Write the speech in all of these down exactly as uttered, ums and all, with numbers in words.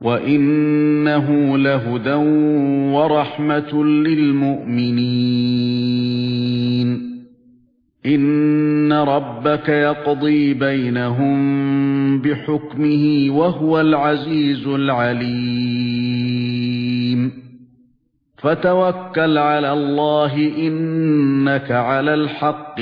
وَإِنَّهُ لَهُدًى وَرَحْمَةٌ لِلْمُؤْمِنِينَ إِنَّ رَبَّكَ يَقْضِي بَيْنَهُم بِحُكْمِهِ وَهُوَ الْعَزِيزُ الْعَلِيمُ فَتَوَكَّلْ عَلَى اللَّهِ إِنَّكَ عَلَى الْحَقِّ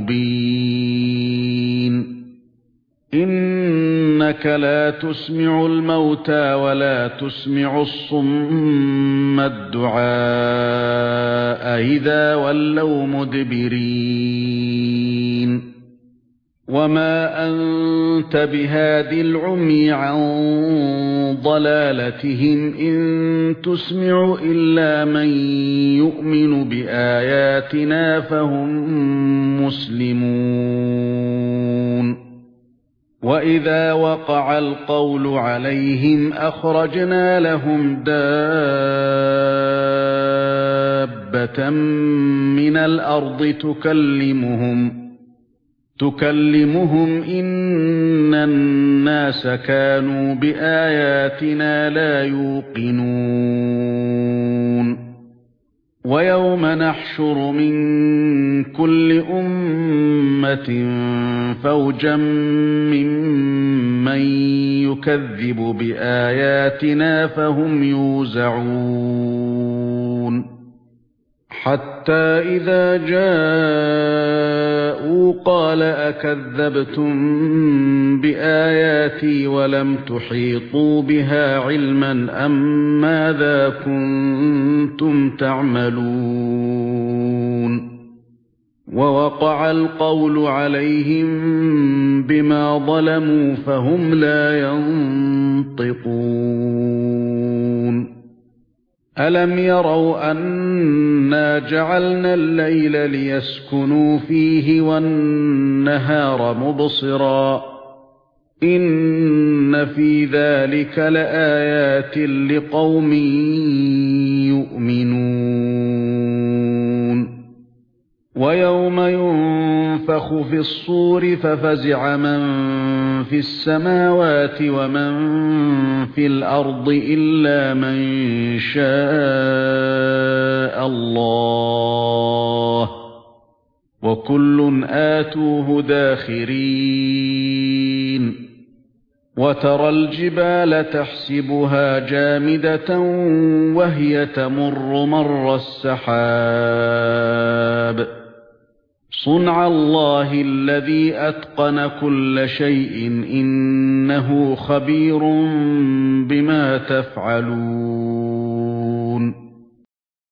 الْمُبِينِ إِنَّكَ لَا تُسْمِعُ الْمَوْتَى وَلَا تُسْمِعُ الصُّمَّ الدُّعَاءَ إِذَا وَلَّوْا مُدْبِرِينَ وَمَا أَنْتَ بِهَادِ الْعُمْيِ عَنْ ضَلَالَتِهِمْ إِنْ تُسْمِعُ إِلَّا مَنْ يُؤْمِنُ بِآيَاتِنَا فَهُمْ مُسْلِمُونَ وَإِذَا وَقَعَ الْقَوْلُ عَلَيْهِمْ أَخْرَجْنَا لَهُمْ دَابَّةً مِنَ الْأَرْضِ تُكَلِّمُهُمْ تُكَلِّمُهُمْ إِنَّ النَّاسَ كَانُوا بِآيَاتِنَا لَا يُوقِنُونَ وَيَوْمَ نَحْشُرُ مِنْ كُلِّ أُمَّةٍ فَوْجًا مِّمَّن يُكَذِّبُ بِآيَاتِنَا فَهُمْ يُوزَعُونَ حَتَّى إِذَا جَاءُوا قَالَ أَكَذَّبْتُمْ بِآيَاتِي وَلَمْ تُحِيطُوا بِهَا عِلْمًا أَمْ مَاذَا كُنتُمْ تَعْمَلُونَ وَوَقَعَ الْقَوْلُ عَلَيْهِمْ بِمَا ظَلَمُوا فَهُمْ لَا يَنطِقُونَ أَلَمْ يَرَوْا أَنَّا جَعَلْنَا اللَّيْلَ لِيَسْكُنُوا فِيهِ وَالنَّهَارَ مُبْصِرًا إِنَّ فِي ذَلِكَ لَآيَاتٍ لِقَوْمٍ يُؤْمِنُونَ وَيَوْمَ يُنفَخُ فِي الصُّورِ فَفَزِعَ مَن فِي السَّمَاوَاتِ وَمَن فِي الْأَرْضِ إِلَّا مَن شَاءَ اللَّهُ وَكُلٌّ آتُوهُ دَاخِرِينَ وَتَرَى الْجِبَالَ تَحْسَبُهَا جَامِدَةً وَهِيَ تَمُرُّ مَرَّ السَّحَابِ صُنْعَ اللَّهِ الَّذِي أَتْقَنَ كُلَّ شَيْءٍ إِنَّهُ خَبِيرٌ بِمَا تَفْعَلُونَ